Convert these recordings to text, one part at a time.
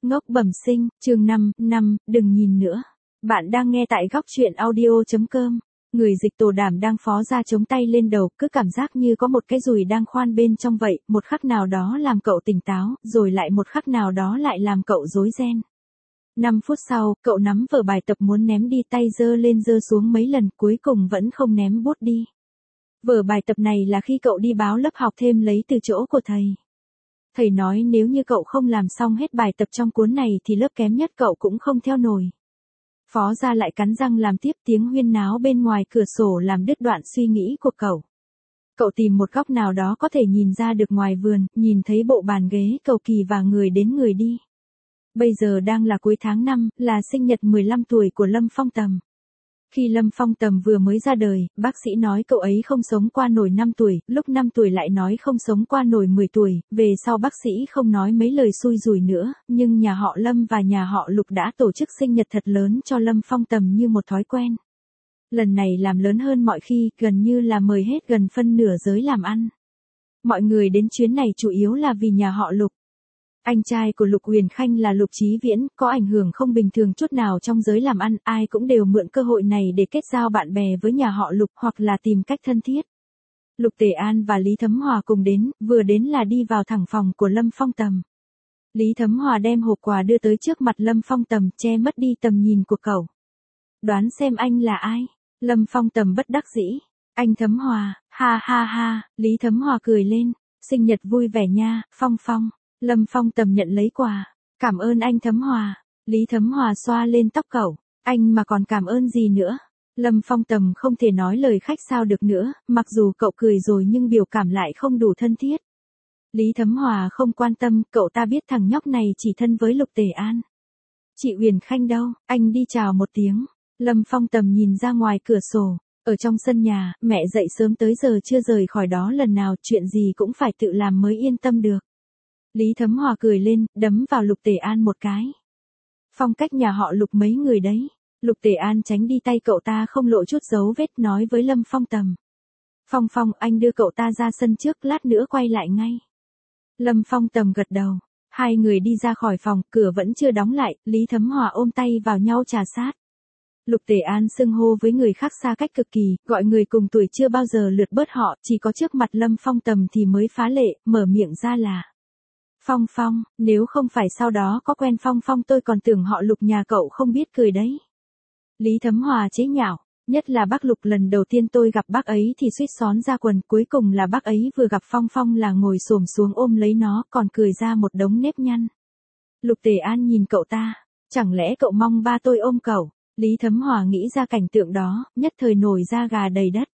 Ngốc bẩm sinh, chương 5, đừng nhìn nữa. Bạn đang nghe tại góc chuyện audio.com. Người dịch Tổ Đảm đang phó ra chống tay lên đầu, cứ cảm giác như có một cái dùi đang khoan bên trong vậy, một khắc nào đó làm cậu tỉnh táo, rồi lại một khắc nào đó lại làm cậu rối ren. 5 phút sau, cậu nắm vở bài tập muốn ném đi, tay giơ lên giơ xuống mấy lần, cuối cùng vẫn không ném bút đi. Vở bài tập này là khi cậu đi báo lớp học thêm lấy từ chỗ của thầy. Thầy nói nếu như cậu không làm xong hết bài tập trong cuốn này thì lớp kém nhất cậu cũng không theo nổi. Phó Gia lại cắn răng làm tiếp, tiếng huyên náo bên ngoài cửa sổ làm đứt đoạn suy nghĩ của cậu. Cậu tìm một góc nào đó có thể nhìn ra được ngoài vườn, nhìn thấy bộ bàn ghế cầu kỳ và người đến người đi. Bây giờ đang là cuối tháng 5, là sinh nhật 15 tuổi của Lâm Phong Tầm. Khi Lâm Phong Tầm vừa mới ra đời, bác sĩ nói cậu ấy không sống qua nổi 5 tuổi, lúc 5 tuổi lại nói không sống qua nổi 10 tuổi, về sau bác sĩ không nói mấy lời xui rủi nữa, nhưng nhà họ Lâm và nhà họ Lục đã tổ chức sinh nhật thật lớn cho Lâm Phong Tầm như một thói quen. Lần này làm lớn hơn mọi khi, gần như là mời hết gần phân nửa giới làm ăn. Mọi người đến chuyến này chủ yếu là vì nhà họ Lục. Anh trai của Lục Huyền Khanh là Lục Chí Viễn, có ảnh hưởng không bình thường chút nào trong giới làm ăn, ai cũng đều mượn cơ hội này để kết giao bạn bè với nhà họ Lục hoặc là tìm cách thân thiết. Lục Tề An và Lý Thấm Hòa cùng đến, vừa đến là đi vào thẳng phòng của Lâm Phong Tầm. Lý Thấm Hòa đem hộp quà đưa tới trước mặt Lâm Phong Tầm, che mất đi tầm nhìn của cậu. Đoán xem anh là ai? Lâm Phong Tầm bất đắc dĩ. Anh Thấm Hòa, ha ha ha, Lý Thấm Hòa cười lên, sinh nhật vui vẻ nha, Phong Phong. Lâm Phong Tầm nhận lấy quà. Cảm ơn anh Thấm Hòa. Lý Thấm Hòa xoa lên tóc cậu. Anh mà còn cảm ơn gì nữa? Lâm Phong Tầm không thể nói lời khách sao được nữa, mặc dù cậu cười rồi nhưng biểu cảm lại không đủ thân thiết. Lý Thấm Hòa không quan tâm, cậu ta biết thằng nhóc này chỉ thân với Lục Tề An. Chị Huyền Khanh đâu? Anh đi chào một tiếng. Lâm Phong Tầm nhìn ra ngoài cửa sổ. Ở trong sân nhà, mẹ dậy sớm tới giờ chưa rời khỏi đó lần nào, chuyện gì cũng phải tự làm mới yên tâm được. Lý Thấm Hòa cười lên, đấm vào Lục Tề An một cái. Phong cách nhà họ Lục mấy người đấy. Lục Tề An tránh đi, tay cậu ta không lộ chút dấu vết, nói với Lâm Phong Tầm. Phong Phong, anh đưa cậu ta ra sân trước, lát nữa quay lại ngay. Lâm Phong Tầm gật đầu. Hai người đi ra khỏi phòng, cửa vẫn chưa đóng lại, Lý Thấm Hòa ôm tay vào nhau trà sát. Lục Tề An xưng hô với người khác xa cách cực kỳ, gọi người cùng tuổi chưa bao giờ lượt bớt họ, chỉ có trước mặt Lâm Phong Tầm thì mới phá lệ, mở miệng ra là. Phong Phong, nếu không phải sau đó có quen Phong Phong tôi còn tưởng họ Lục nhà cậu không biết cười đấy. Lý Thấm Hòa chế nhạo, nhất là bác Lục, lần đầu tiên tôi gặp bác ấy thì suýt xón ra quần, cuối cùng là bác ấy vừa gặp Phong Phong là ngồi xổm xuống ôm lấy nó, còn cười ra một đống nếp nhăn. Lục Tề An nhìn cậu ta, chẳng lẽ cậu mong ba tôi ôm cậu? Lý Thấm Hòa nghĩ ra cảnh tượng đó, nhất thời nổi da gà đầy đất.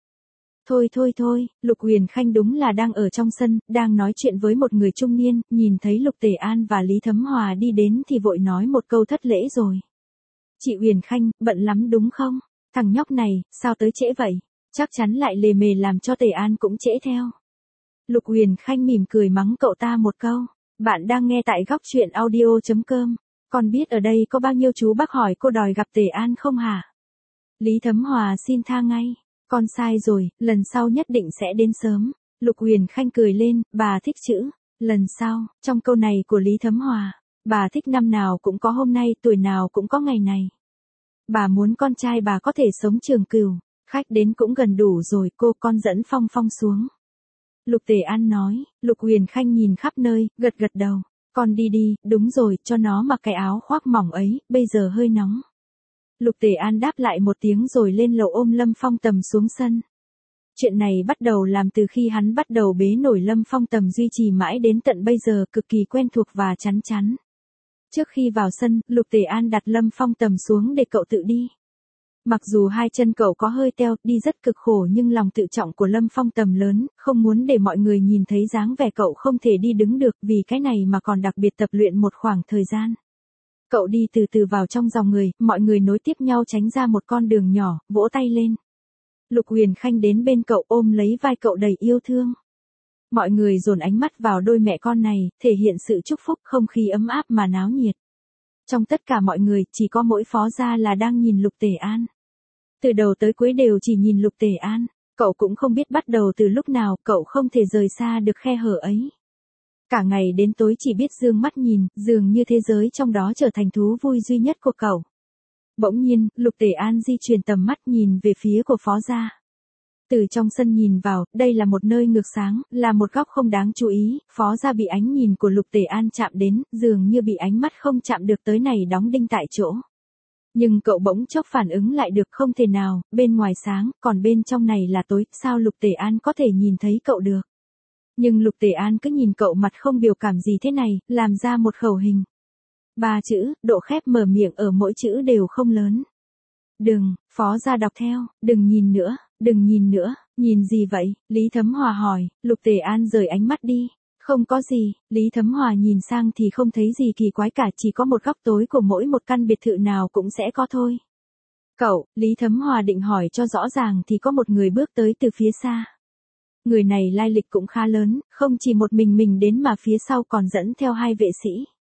Thôi, Lục Huyền Khanh đúng là đang ở trong sân, đang nói chuyện với một người trung niên, nhìn thấy Lục Tề An và Lý Thấm Hòa đi đến thì vội nói một câu thất lễ rồi. Chị Huyền Khanh, bận lắm đúng không? Thằng nhóc này, sao tới trễ vậy? Chắc chắn lại lề mề làm cho Tề An cũng trễ theo. Lục Huyền Khanh mỉm cười mắng cậu ta một câu. Bạn đang nghe tại góc chuyện audio.com. Con biết ở đây có bao nhiêu chú bác hỏi cô đòi gặp Tề An không hả? Lý Thấm Hòa xin tha ngay. Con sai rồi, lần sau nhất định sẽ đến sớm. Lục Huyền Khanh cười lên, bà thích chữ lần sau, trong câu này của Lý Thấm Hòa. Bà thích năm nào cũng có hôm nay, tuổi nào cũng có ngày này. Bà muốn con trai bà có thể sống trường cửu. Khách đến cũng gần đủ rồi, con dẫn Phong Phong xuống. Lục Tề An nói. Lục Huyền Khanh nhìn khắp nơi, gật đầu. Con đi đi, đúng rồi, cho nó mặc cái áo khoác mỏng ấy, bây giờ hơi nóng. Lục Tề An đáp lại một tiếng rồi lên lầu ôm Lâm Phong Tầm xuống sân. Chuyện này bắt đầu làm từ khi hắn bắt đầu bế nổi Lâm Phong Tầm, duy trì mãi đến tận bây giờ, cực kỳ quen thuộc và chắn chắn. Trước khi vào sân, Lục Tề An đặt Lâm Phong Tầm xuống để cậu tự đi. Mặc dù hai chân cậu có hơi teo, đi rất cực khổ, nhưng lòng tự trọng của Lâm Phong Tầm lớn, không muốn để mọi người nhìn thấy dáng vẻ cậu không thể đi đứng được, vì cái này mà còn đặc biệt tập luyện một khoảng thời gian. Cậu đi từ từ vào trong dòng người, mọi người nối tiếp nhau tránh ra một con đường nhỏ, vỗ tay lên. Lục Huyền Khanh đến bên cậu ôm lấy vai cậu đầy yêu thương. Mọi người dồn ánh mắt vào đôi mẹ con này, thể hiện sự chúc phúc, không khí ấm áp mà náo nhiệt. Trong tất cả mọi người, chỉ có mỗi Phó Gia là đang nhìn Lục Tề An. Từ đầu tới cuối đều chỉ nhìn Lục Tề An, cậu cũng không biết bắt đầu từ lúc nào, cậu không thể rời xa được khe hở ấy. Cả ngày đến tối chỉ biết dương mắt nhìn, dường như thế giới trong đó trở thành thú vui duy nhất của cậu. Bỗng nhiên, Lục Tề An di chuyển tầm mắt nhìn về phía của Phó gia. Từ trong sân nhìn vào, đây là một nơi ngược sáng, là một góc không đáng chú ý, Phó gia bị ánh nhìn của Lục Tề An chạm đến, dường như bị ánh mắt không chạm được tới này đóng đinh tại chỗ. Nhưng cậu bỗng chốc phản ứng lại được, không thể nào, bên ngoài sáng, còn bên trong này là tối, sao Lục Tề An có thể nhìn thấy cậu được. Nhưng Lục Tề An cứ nhìn cậu mặt không biểu cảm gì thế này, làm ra một khẩu hình. 3 chữ, độ khép mở miệng ở mỗi chữ đều không lớn. Đừng, Phó gia đọc theo, đừng nhìn nữa, đừng nhìn nữa, nhìn gì vậy, Lý Thấm Hòa hỏi, Lục Tề An rời ánh mắt đi. Không có gì, Lý Thấm Hòa nhìn sang thì không thấy gì kỳ quái cả, chỉ có một góc tối của mỗi một căn biệt thự nào cũng sẽ có thôi. Cậu, Lý Thấm Hòa định hỏi cho rõ ràng thì có một người bước tới từ phía xa. Người này lai lịch cũng khá lớn, không chỉ một mình đến mà phía sau còn dẫn theo 2 vệ sĩ.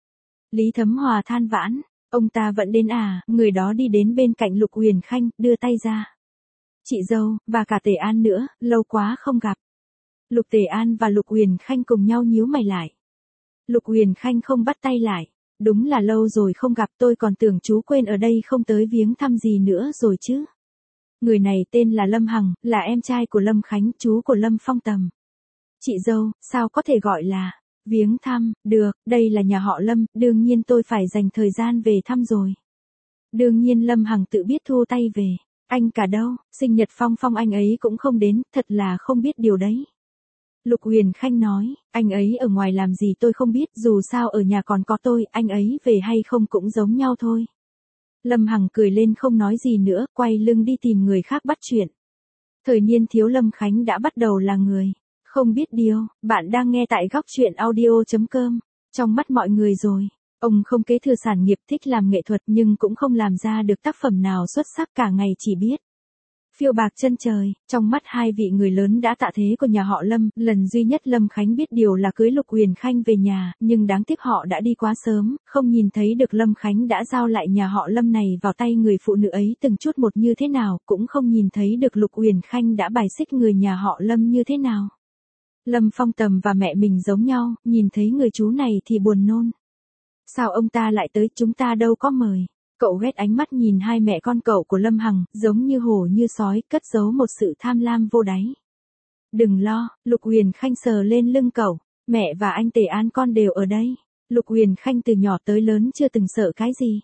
Lý Thấm Hòa than vãn, ông ta vẫn đến à, người đó đi đến bên cạnh Lục Huyền Khanh, đưa tay ra. Chị dâu, và cả Tề An nữa, lâu quá không gặp. Lục Tề An và Lục Huyền Khanh cùng nhau nhíu mày lại. Lục Huyền Khanh không bắt tay lại, đúng là lâu rồi không gặp, tôi còn tưởng chú quên ở đây không tới viếng thăm gì nữa rồi chứ. Người này tên là Lâm Hằng, là em trai của Lâm Khánh, chú của Lâm Phong Tầm. Chị dâu, sao có thể gọi là viếng thăm, được, đây là nhà họ Lâm, đương nhiên tôi phải dành thời gian về thăm rồi. Đương nhiên Lâm Hằng tự biết thu tay về, anh cả đâu, sinh nhật Phong Phong anh ấy cũng không đến, thật là không biết điều đấy. Lục Huyền Khanh nói, anh ấy ở ngoài làm gì tôi không biết, dù sao ở nhà còn có tôi, anh ấy về hay không cũng giống nhau thôi. Lâm Hằng cười lên không nói gì nữa, quay lưng đi tìm người khác bắt chuyện. Thời niên thiếu Lâm Khánh đã bắt đầu là người không biết điều, bạn đang nghe tại góc truyện audio.com. Trong mắt mọi người rồi, ông không kế thừa sản nghiệp, thích làm nghệ thuật nhưng cũng không làm ra được tác phẩm nào xuất sắc, cả ngày chỉ biết phiêu bạc chân trời. Trong mắt 2 vị người lớn đã tạ thế của nhà họ Lâm, lần duy nhất Lâm Khánh biết điều là cưới Lục Huyền Khanh về nhà, nhưng đáng tiếc họ đã đi quá sớm, không nhìn thấy được Lâm Khánh đã giao lại nhà họ Lâm này vào tay người phụ nữ ấy từng chút một như thế nào, cũng không nhìn thấy được Lục Huyền Khanh đã bài xích người nhà họ Lâm như thế nào. Lâm Phong Tầm và mẹ mình giống nhau, nhìn thấy người chú này thì buồn nôn. Sao ông ta lại tới, chúng ta đâu có mời. Cậu ghét ánh mắt nhìn 2 mẹ con cậu của Lâm Hằng, giống như hổ như sói, cất giấu một sự tham lam vô đáy. Đừng lo, Lục Huyền Khanh sờ lên lưng cậu, mẹ và anh Tề An con đều ở đây. Lục Huyền Khanh từ nhỏ tới lớn chưa từng sợ cái gì.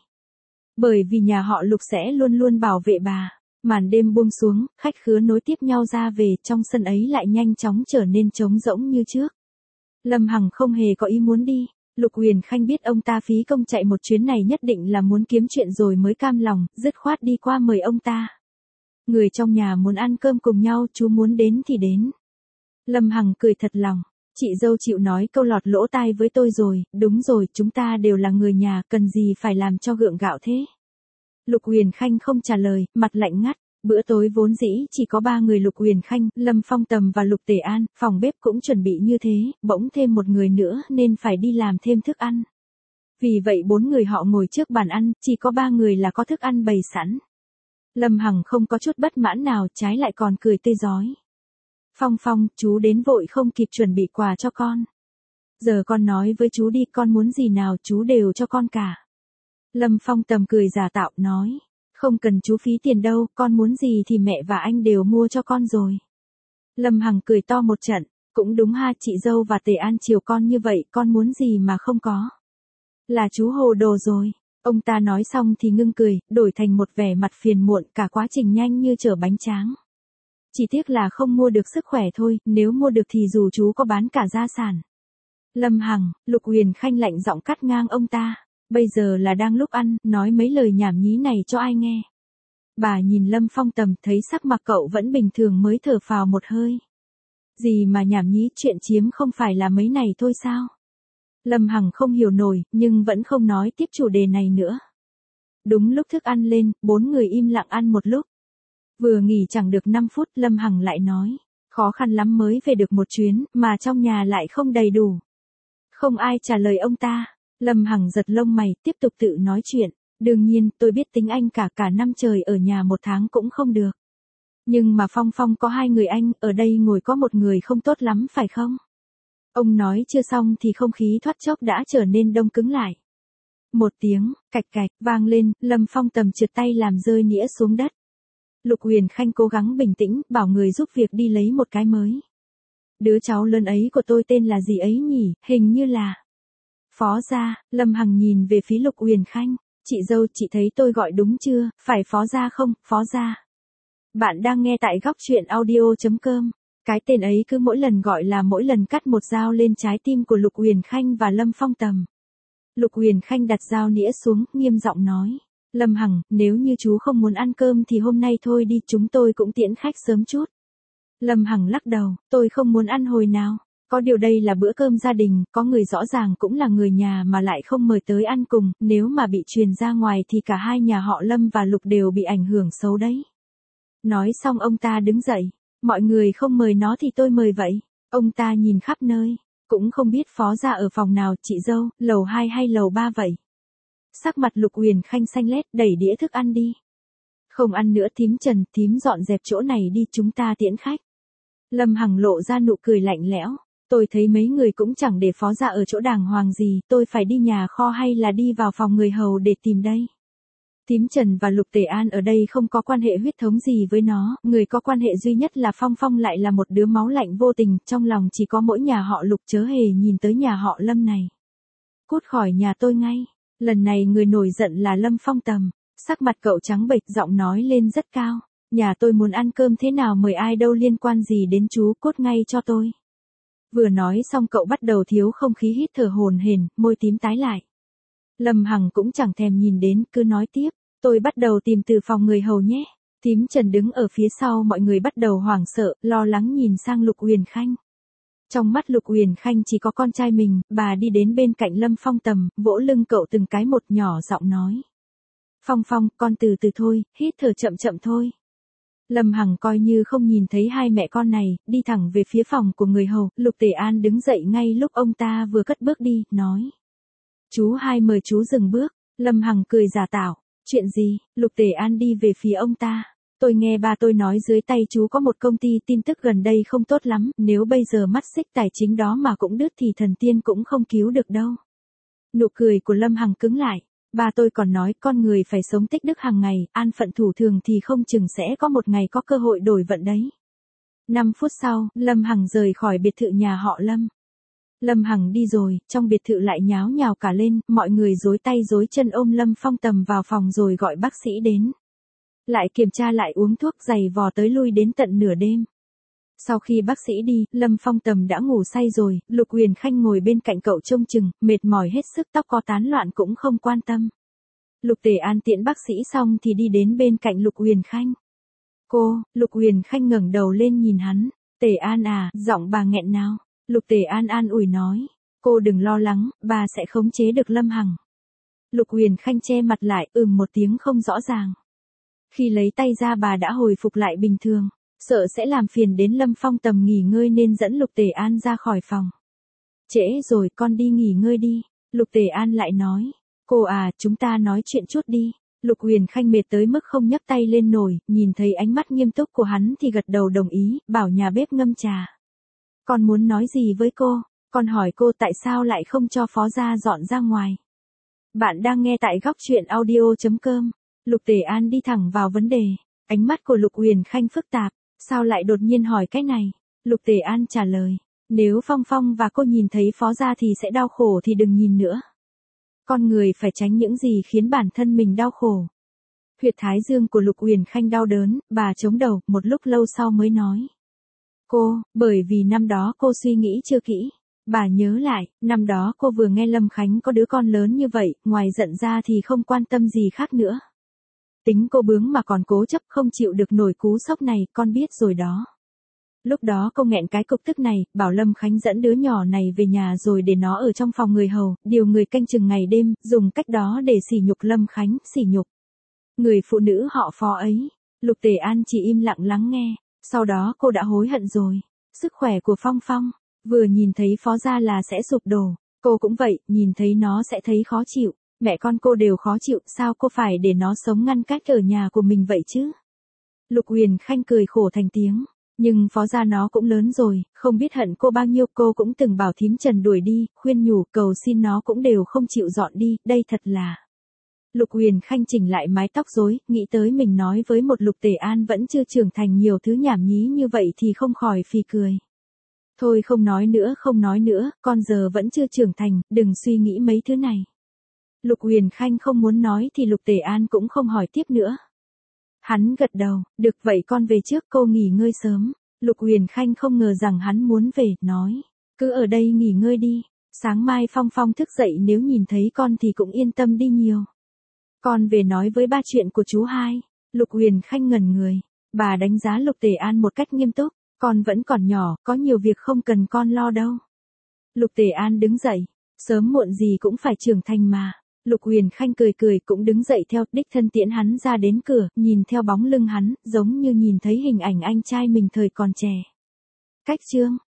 Bởi vì nhà họ Lục sẽ luôn luôn bảo vệ bà. Màn đêm buông xuống, khách khứa nối tiếp nhau ra về, trong sân ấy lại nhanh chóng trở nên trống rỗng như trước. Lâm Hằng không hề có ý muốn đi. Lục Huyền Khanh biết ông ta phí công chạy một chuyến này nhất định là muốn kiếm chuyện rồi mới cam lòng, dứt khoát đi qua mời ông ta. Người trong nhà muốn ăn cơm cùng nhau, chú muốn đến thì đến. Lâm Hằng cười thật lòng, chị dâu chịu nói câu lọt lỗ tai với tôi rồi, đúng rồi, chúng ta đều là người nhà, cần gì phải làm cho gượng gạo thế. Lục Huyền Khanh không trả lời, mặt lạnh ngắt. Bữa tối vốn dĩ chỉ có 3 người, Lục Huyền Khanh, Lâm Phong Tầm và Lục Tề An, phòng bếp cũng chuẩn bị như thế, bỗng thêm một người nữa nên phải đi làm thêm thức ăn. Vì vậy 4 người họ ngồi trước bàn ăn, chỉ có 3 người là có thức ăn bày sẵn. Lâm Hằng không có chút bất mãn nào, trái lại còn cười tươi rói. Phong Phong, chú đến vội không kịp chuẩn bị quà cho con. Giờ con nói với chú đi, con muốn gì nào chú đều cho con cả. Lâm Phong Tầm cười giả tạo, nói. Không cần chú phí tiền đâu, con muốn gì thì mẹ và anh đều mua cho con rồi. Lâm Hằng cười to một trận, cũng đúng ha, chị dâu và Tề An chiều con như vậy, con muốn gì mà không có. Là chú hồ đồ rồi. Ông ta nói xong thì ngưng cười, đổi thành một vẻ mặt phiền muộn, cả quá trình nhanh như chở bánh tráng. Chỉ tiếc là không mua được sức khỏe thôi, nếu mua được thì dù chú có bán cả gia sản. Lâm Hằng, Lục Huyền Khanh lạnh giọng cắt ngang ông ta. Bây giờ là đang lúc ăn, nói mấy lời nhảm nhí này cho ai nghe. Bà nhìn Lâm Phong Tầm, thấy sắc mặt cậu vẫn bình thường mới thở phào một hơi. Gì mà nhảm nhí, chuyện chiếm không phải là mấy này thôi sao? Lâm Hằng không hiểu nổi, nhưng vẫn không nói tiếp chủ đề này nữa. Đúng lúc thức ăn lên, 4 người im lặng ăn một lúc. Vừa nghỉ chẳng được 5 phút, Lâm Hằng lại nói. Khó khăn lắm mới về được một chuyến, mà trong nhà lại không đầy đủ. Không ai trả lời ông ta. Lâm Hằng giật lông mày, tiếp tục tự nói chuyện. Đương nhiên, tôi biết tính anh cả năm trời ở nhà 1 tháng cũng không được. Nhưng mà Phong Phong có 2 người anh, ở đây ngồi có một người không tốt lắm phải không? Ông nói chưa xong thì không khí thoát chốc đã trở nên đông cứng lại. Một tiếng, cạch cạch, vang lên, Lâm Phong Tầm trượt tay làm rơi nĩa xuống đất. Lục Huyền Khanh cố gắng bình tĩnh, bảo người giúp việc đi lấy một cái mới. Đứa cháu lớn ấy của tôi tên là gì ấy nhỉ, hình như là... Phó gia. Lâm Hằng nhìn về phía Lục Huyền Khanh. Chị dâu, chị thấy tôi gọi đúng chưa, phải phó gia không, phó gia. Bạn đang nghe tại góc truyện audio.com. Cái tên ấy cứ mỗi lần gọi là mỗi lần cắt một dao lên trái tim của Lục Huyền Khanh và Lâm Phong Tầm. Lục Huyền Khanh đặt dao nĩa xuống, nghiêm giọng nói. Lâm Hằng, nếu như chú không muốn ăn cơm thì hôm nay thôi đi, chúng tôi cũng tiễn khách sớm chút. Lâm Hằng lắc đầu, tôi không muốn ăn hồi nào. Có điều đây là bữa cơm gia đình, có người rõ ràng cũng là người nhà mà lại không mời tới ăn cùng, nếu mà bị truyền ra ngoài thì cả hai nhà họ Lâm và Lục đều bị ảnh hưởng xấu đấy. Nói xong ông ta đứng dậy, mọi người không mời nó thì tôi mời vậy. Ông ta nhìn khắp nơi, cũng không biết phó gia ở phòng nào, chị dâu, lầu 2 hay lầu 3 vậy. Sắc mặt Lục Huyền Khanh xanh lét, đẩy đĩa thức ăn đi. Không ăn nữa thím Trần, thím dọn dẹp chỗ này đi, chúng ta tiễn khách. Lâm Hằng lộ ra nụ cười lạnh lẽo. Tôi thấy mấy người cũng chẳng để phó gia ở chỗ đàng hoàng gì, tôi phải đi nhà kho hay là đi vào phòng người hầu để tìm đây. Thím Trần và Lục Tề An ở đây không có quan hệ huyết thống gì với nó, người có quan hệ duy nhất là Phong Phong, lại là một đứa máu lạnh vô tình, trong lòng chỉ có mỗi nhà họ Lục, chớ hề nhìn tới nhà họ Lâm này. Cút khỏi nhà tôi ngay. Lần này người nổi giận là Lâm Phong Tầm, sắc mặt cậu trắng bệch, giọng nói lên rất cao. Nhà tôi muốn ăn cơm thế nào mời ai đâu liên quan gì đến chú, cút ngay cho tôi. Vừa nói xong cậu bắt đầu thiếu không khí, hít thở hổn hển, môi tím tái lại. Lâm Hằng cũng chẳng thèm nhìn đến, cứ nói tiếp, tôi bắt đầu tìm từ phòng người hầu nhé. Thím Trần đứng ở phía sau, mọi người bắt đầu hoảng sợ, lo lắng nhìn sang Lục Huyền Khanh. Trong mắt Lục Huyền Khanh chỉ có con trai mình, bà đi đến bên cạnh Lâm Phong Tầm, vỗ lưng cậu từng cái một, nhỏ giọng nói. Phong Phong, con từ từ thôi, hít thở chậm chậm thôi. Lâm Hằng coi như không nhìn thấy hai mẹ con này, đi thẳng về phía phòng của người hầu. Lục Tề An đứng dậy ngay lúc ông ta vừa cất bước đi, nói. Chú hai mời chú dừng bước. Lâm Hằng cười giả tạo. Chuyện gì? Lục Tề An đi về phía ông ta. Tôi nghe ba tôi nói dưới tay chú có một công ty tin tức gần đây không tốt lắm, nếu bây giờ mắt xích tài chính đó mà cũng đứt thì thần tiên cũng không cứu được đâu. Nụ cười của Lâm Hằng cứng lại. Ba tôi còn nói con người phải sống tích đức hàng ngày, an phận thủ thường thì không chừng sẽ có một ngày có cơ hội đổi vận đấy. 5 phút sau, Lâm Hằng rời khỏi biệt thự nhà họ Lâm. Lâm Hằng đi rồi, trong biệt thự lại nháo nhào cả lên, mọi người rối tay rối chân ôm Lâm Phong Tầm vào phòng rồi gọi bác sĩ đến. Lại kiểm tra lại uống thuốc, giày vò tới lui đến tận nửa đêm. Sau khi bác sĩ đi, Lâm Phong Tầm đã ngủ say rồi, Lục Huyền Khanh ngồi bên cạnh cậu trông chừng, mệt mỏi hết sức, tóc có tán loạn cũng không quan tâm. Lục Tề An tiễn bác sĩ xong thì đi đến bên cạnh Lục Huyền Khanh. Cô, Lục Huyền Khanh ngẩng đầu lên nhìn hắn. Tề An à, giọng bà nghẹn nào. Lục Tề An an ủi nói. Cô đừng lo lắng, bà sẽ khống chế được Lâm Hằng. Lục Huyền Khanh che mặt lại, một tiếng không rõ ràng. Khi lấy tay ra bà đã hồi phục lại bình thường. Sợ sẽ làm phiền đến Lâm Phong Tầm nghỉ ngơi nên dẫn Lục Tề An ra khỏi phòng. Trễ rồi, con đi nghỉ ngơi đi. Lục Tề An lại nói. Cô à, chúng ta nói chuyện chút đi. Lục Huyền Khanh mệt tới mức không nhấc tay lên nổi, nhìn thấy ánh mắt nghiêm túc của hắn thì gật đầu đồng ý, bảo nhà bếp ngâm trà. Con muốn nói gì với cô? Con hỏi cô tại sao lại không cho phó gia dọn ra ngoài. Bạn đang nghe tại góc truyện audio.com. Lục Tề An đi thẳng vào vấn đề. Ánh mắt của Lục Huyền Khanh phức tạp. Sao lại đột nhiên hỏi cái này? Lục Tề An trả lời. Nếu Phong Phong và cô nhìn thấy phó gia thì sẽ đau khổ thì đừng nhìn nữa. Con người phải tránh những gì khiến bản thân mình đau khổ. Huyệt thái dương của Lục Huyền Khanh đau đớn, bà chống đầu, một lúc lâu sau mới nói. Cô, bởi vì năm đó cô suy nghĩ chưa kỹ. Bà nhớ lại, năm đó cô vừa nghe Lâm Khánh có đứa con lớn như vậy, ngoài giận ra thì không quan tâm gì khác nữa. Tính cô bướng mà còn cố chấp không chịu được nổi cú sốc này, con biết rồi đó. Lúc đó cô nghẹn cái cục tức này, bảo Lâm Khánh dẫn đứa nhỏ này về nhà rồi để nó ở trong phòng người hầu, điều người canh chừng ngày đêm, dùng cách đó để sỉ nhục Lâm Khánh, sỉ nhục người phụ nữ họ Phó ấy. Lục Tề An chỉ im lặng lắng nghe, sau đó cô đã hối hận rồi. Sức khỏe của Phong Phong, vừa nhìn thấy phó gia là sẽ sụp đổ, cô cũng vậy, nhìn thấy nó sẽ thấy khó chịu. Mẹ con cô đều khó chịu, sao cô phải để nó sống ngăn cách ở nhà của mình vậy chứ? Lục Huyền Khanh cười khổ thành tiếng. Nhưng Phó gia nó cũng lớn rồi, không biết hận cô bao nhiêu, cô cũng từng bảo thím Trần đuổi đi, khuyên nhủ, cầu xin nó cũng đều không chịu dọn đi, đây thật là. Lục Huyền Khanh chỉnh lại mái tóc rối, nghĩ tới mình nói với một Lục Tề An vẫn chưa trưởng thành nhiều thứ nhảm nhí như vậy thì không khỏi phì cười. Thôi không nói nữa, con giờ vẫn chưa trưởng thành, đừng suy nghĩ mấy thứ này. Lục Huyền Khanh không muốn nói thì Lục Tề An cũng không hỏi tiếp nữa. Hắn gật đầu, được vậy con về trước, cô nghỉ ngơi sớm. Lục Huyền Khanh không ngờ rằng hắn muốn về, nói, cứ ở đây nghỉ ngơi đi, sáng mai Phong Phong thức dậy nếu nhìn thấy con thì cũng yên tâm đi nhiều. Con về nói với ba chuyện của chú hai. Lục Huyền Khanh ngẩn người, bà đánh giá Lục Tề An một cách nghiêm túc, con vẫn còn nhỏ, có nhiều việc không cần con lo đâu. Lục Tề An đứng dậy, sớm muộn gì cũng phải trưởng thành mà. Lục Huyền Khanh cười cười cũng đứng dậy theo, đích thân tiễn hắn ra đến cửa, nhìn theo bóng lưng hắn, giống như nhìn thấy hình ảnh anh trai mình thời còn trẻ. Cách chương